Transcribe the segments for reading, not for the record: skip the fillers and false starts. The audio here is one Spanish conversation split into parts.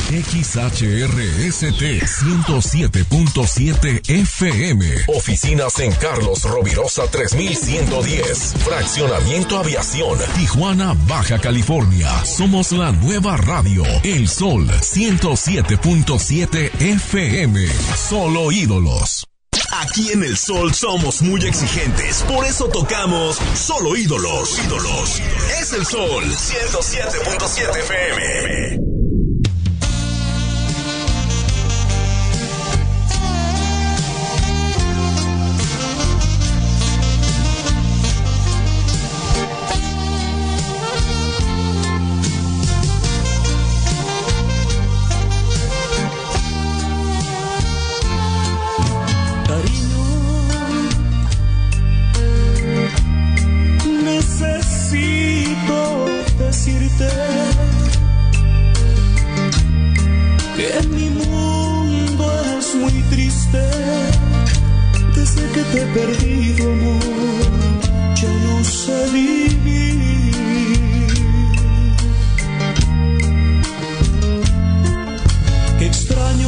XHRST 107.7 FM. Oficinas en Carlos Rovirosa 3110. Fraccionamiento Aviación, Tijuana, Baja California. Somos la nueva radio. El Sol 107.7 FM. Solo ídolos. Aquí en El Sol somos muy exigentes, por eso tocamos solo ídolos. Es El Sol 107.7 FM. Que mi mundo es muy triste. Desde que te he perdido, amor, ya no sé vivir. Qué extraño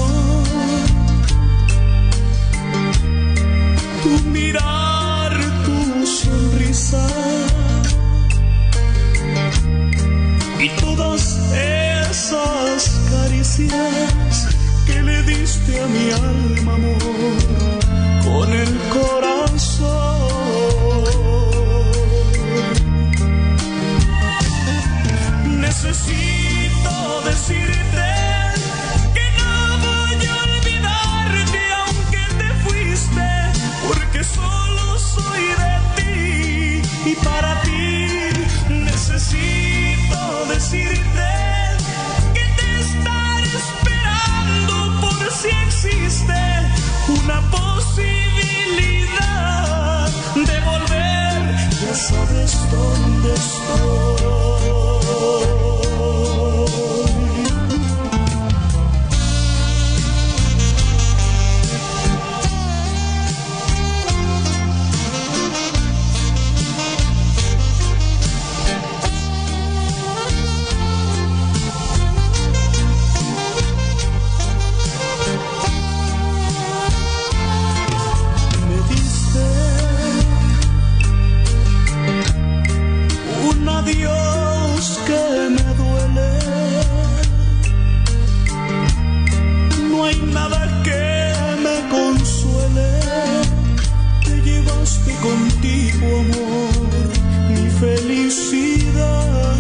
tu mirar, tu sonrisa y todas esas caricias que le diste a mi alma, amor, con el corazón. Necesito decirte que no voy a olvidarte aunque te fuiste, porque solo soy de ti y para ti. Necesito decirte que te estaré esperando por si existe una posibilidad de volver. Ya sabes dónde estoy. Dios que me duele, no hay nada que me consuele. Te llevaste contigo, amor, mi felicidad.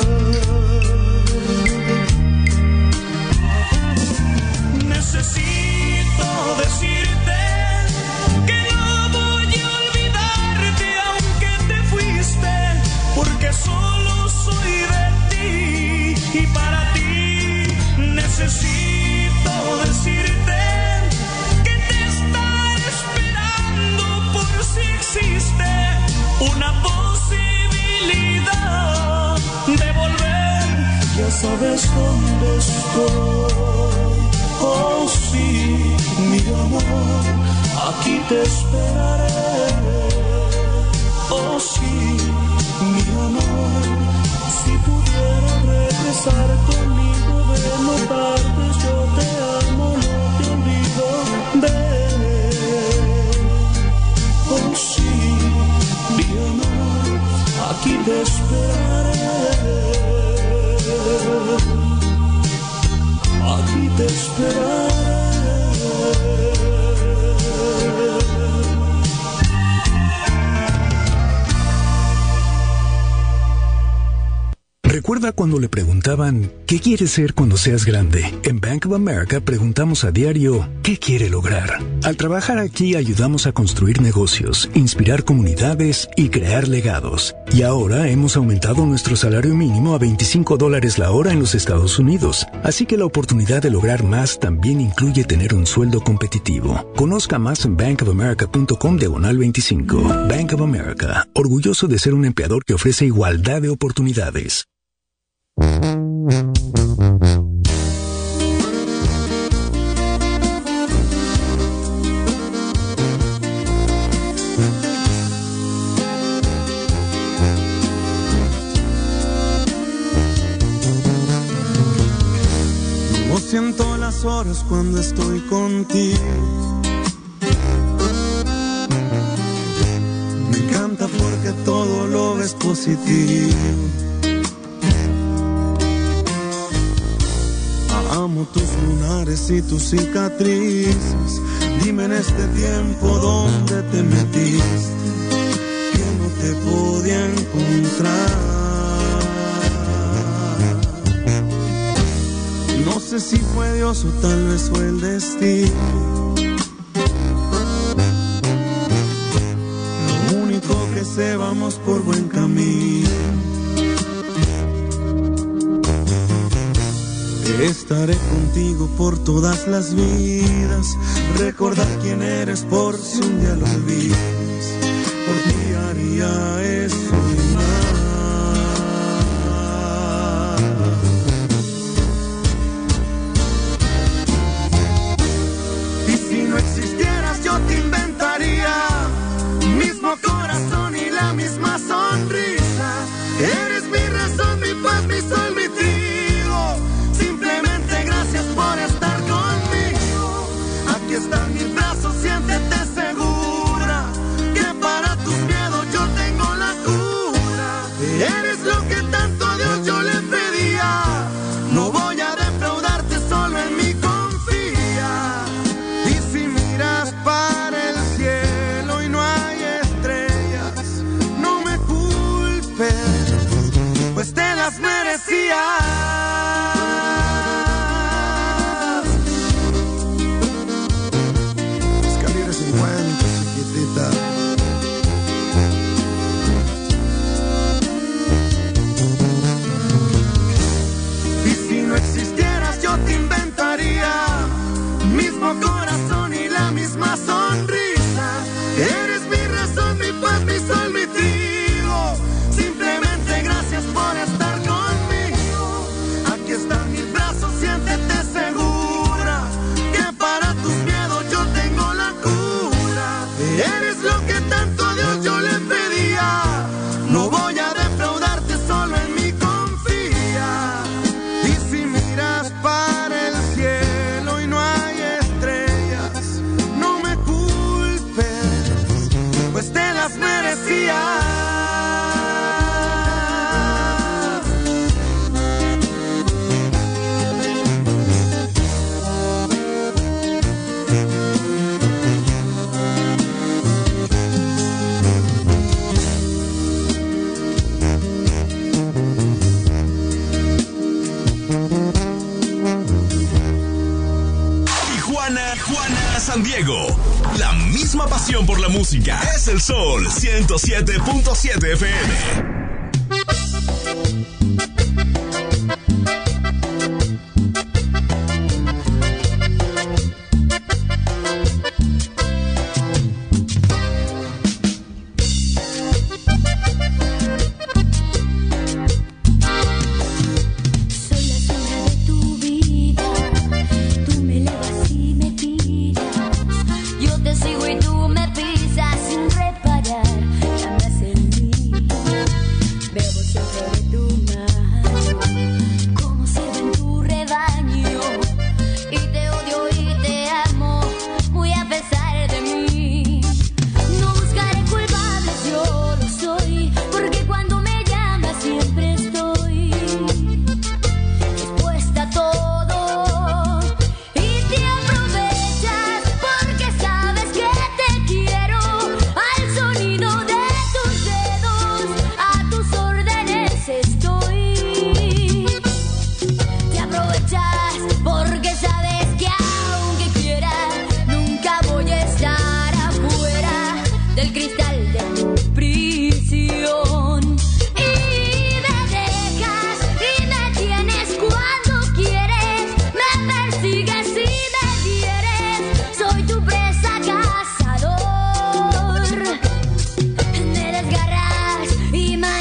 Necesito decirte que no voy a olvidarte aunque te fuiste, porque solo soy de ti y para ti. Necesito decirte que te estaré esperando por si existe una posibilidad de volver. Ya sabes dónde estoy. Oh sí, mi amor, aquí te esperaré. Oh sí, mi amor, si pudiera regresar conmigo de no tardes, yo te amo, no te olvido, ven. Oh sí, mi amor, aquí te esperaré. Aquí te esperaré. ¿Recuerda cuando le preguntaban ¿qué quiere ser cuando seas grande? En Bank of America preguntamos a diario ¿qué quiere lograr? Al trabajar aquí ayudamos a construir negocios, inspirar comunidades y crear legados. Y ahora hemos aumentado nuestro salario mínimo a $25 la hora en los Estados Unidos. Así que la oportunidad de lograr más también incluye tener un sueldo competitivo. Conozca más en bankofamerica.com/25. Bank of America, orgulloso de ser un empleador que ofrece igualdad de oportunidades. siento las horas cuando estoy contigo. Me encanta porque todo lo ves positivo. Amo tus lunares y tus cicatrices. Dime en este tiempo dónde te metiste, que no te podía encontrar. No sé si fue Dios o tal vez fue el destino. Lo único que sé, vamos por buen camino. Estaré contigo por todas las vidas. Recordar quién eres por si un día lo olvidas. Por ti haría eso y más. Y si no existieras yo te inventaría mismo corazón y la misma sonrisa. Eres mi razón, mi paz, mi sol, mi trigo. Simplemente gracias por estar conmigo. Aquí están mis brazos, siéntete segura que para tus miedos yo tengo la cura. Eres lo que tanto a Dios yo le pedía. No voy a defraudarte, solo en mí confía. Y si miras para el cielo y no hay estrellas, no me culpes, pues te las merecías. Mismo corazón y la misma sonrisa. Eres mi razón, mi paz, mi sol, mi trigo. Simplemente gracias por estar conmigo. Aquí están mis brazos, siéntete segura que para tus miedos yo tengo la cura. Eres lo que tanto a Dios yo le pedía. No voy a defraudarte, solo en mí confía. Y si miras para el cielo y no hay estrellas, no me culpes, pues te las merecías. Tijuana, San Diego. La misma pasión por la música. Es el Sol 107.7 FM.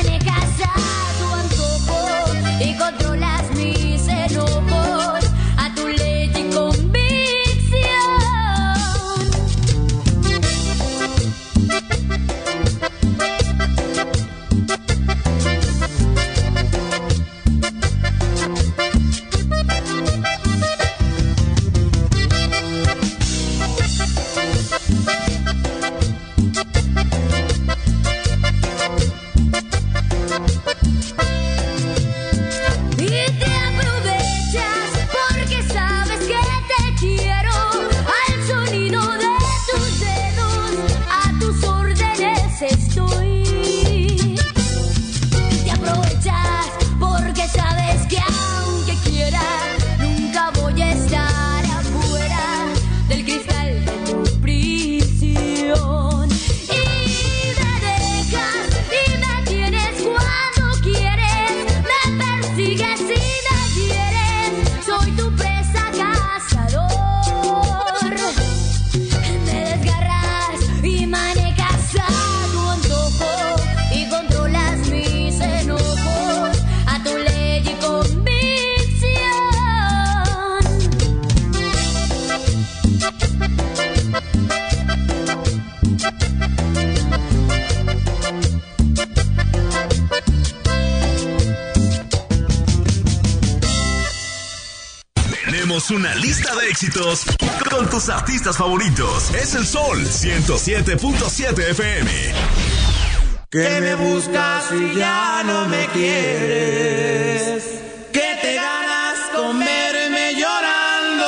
Y controlas mis enojos. A tenemos una lista de éxitos con tus artistas favoritos. Es el Sol 107.7 FM. ¿Qué me buscas si ya no me quieres? ¿Qué te ganas con verme llorando?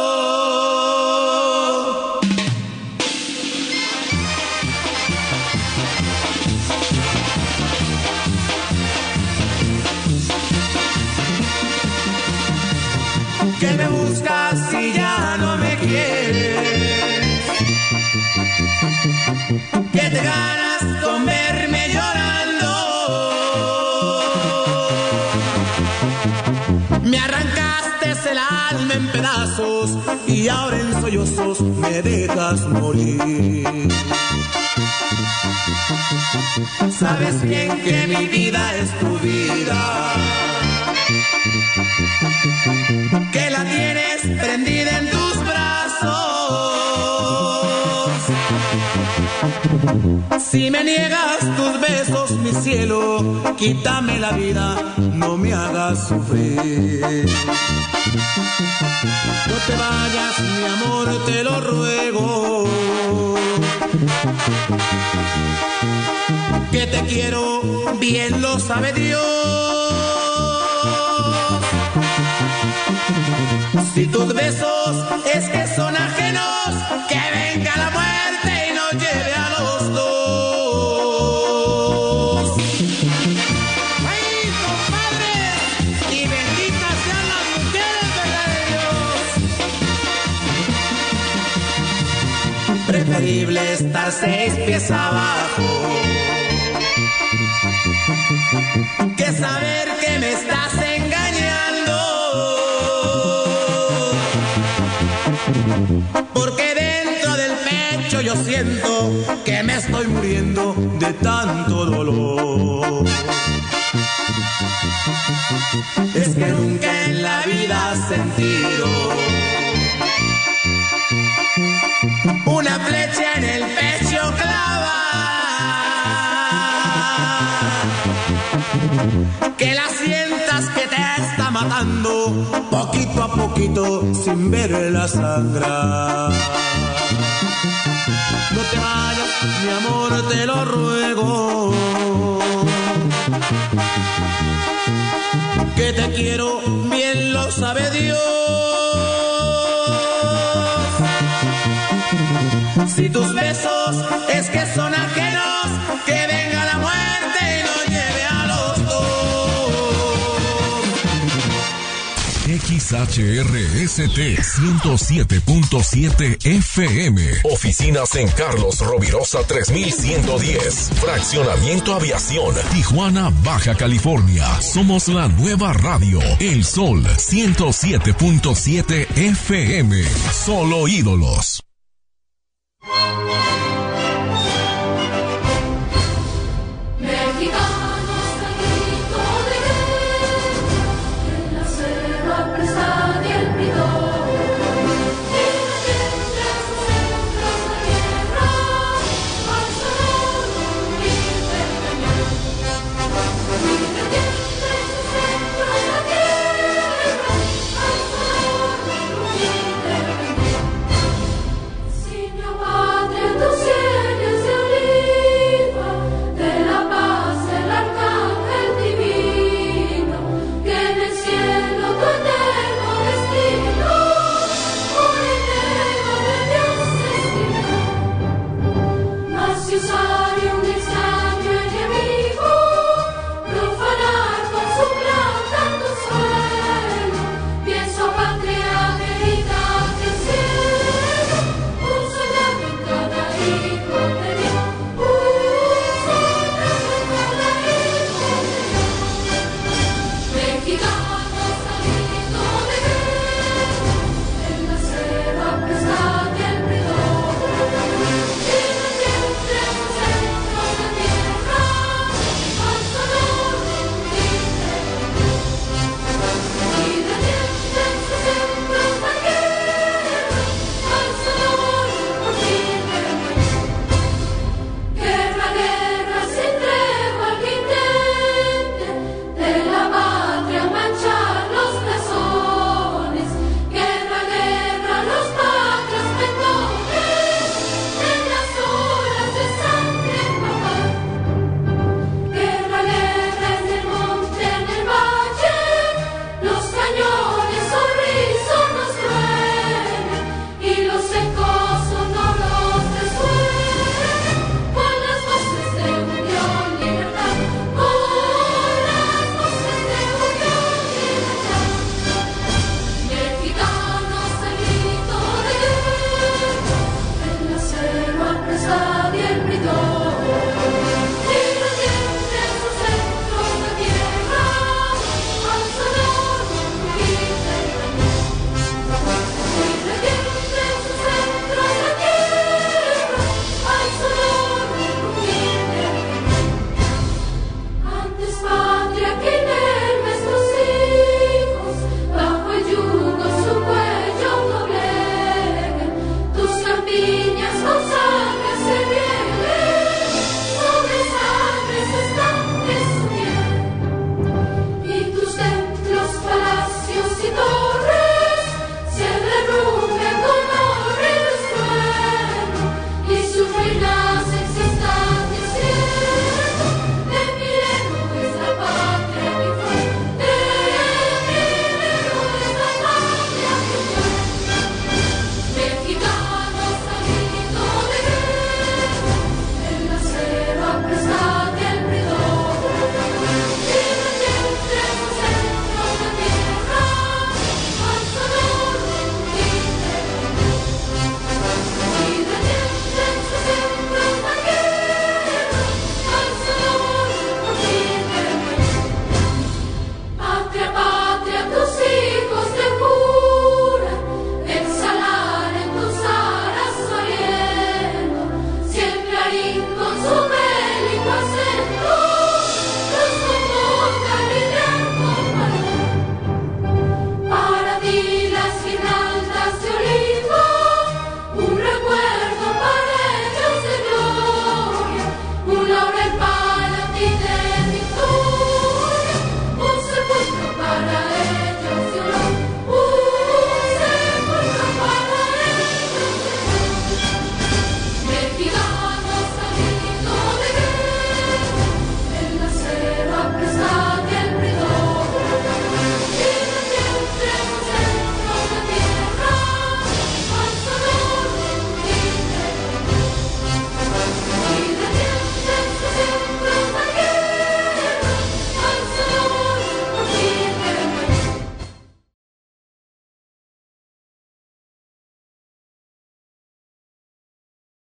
¿Qué me buscas si ya no me quieres? ¿Qué te ganas con verme llorando? Me arrancaste el alma en pedazos y ahora en sollozos me dejas morir. Sabes bien que mi vida es tu vida, que la tienes prendida en tus brazos. Si me niegas tus besos, mi cielo, quítame la vida, no me hagas sufrir. No te vayas, mi amor, te lo ruego, que te quiero, bien lo sabe Dios. Si tus besos es que son ajenos, que venga la muerte y nos lleve a los dos. ¡Ay, compadres! Y benditas sean las mujeres, ¿verdad de Dios? Preferible estar 6 pies abajo que saber que me estás engañando. Porque dentro del pecho yo siento que me estoy muriendo de tanto dolor. Es que nunca en la vida has sentido una flecha en el pecho clava, que la sientas que te está matando poquito a poquito sin verla sangrar. No te vayas, mi amor, te lo ruego, que te quiero, bien lo sabe Dios. Si tus besos es que son ajenos, que venga la muerte y nos lleve a los dos. XHRST 107.7 FM. Oficinas en Carlos Rovirosa 3110. Fraccionamiento Aviación, Tijuana, Baja California. Somos la nueva radio. El Sol 107.7 FM. Solo ídolos.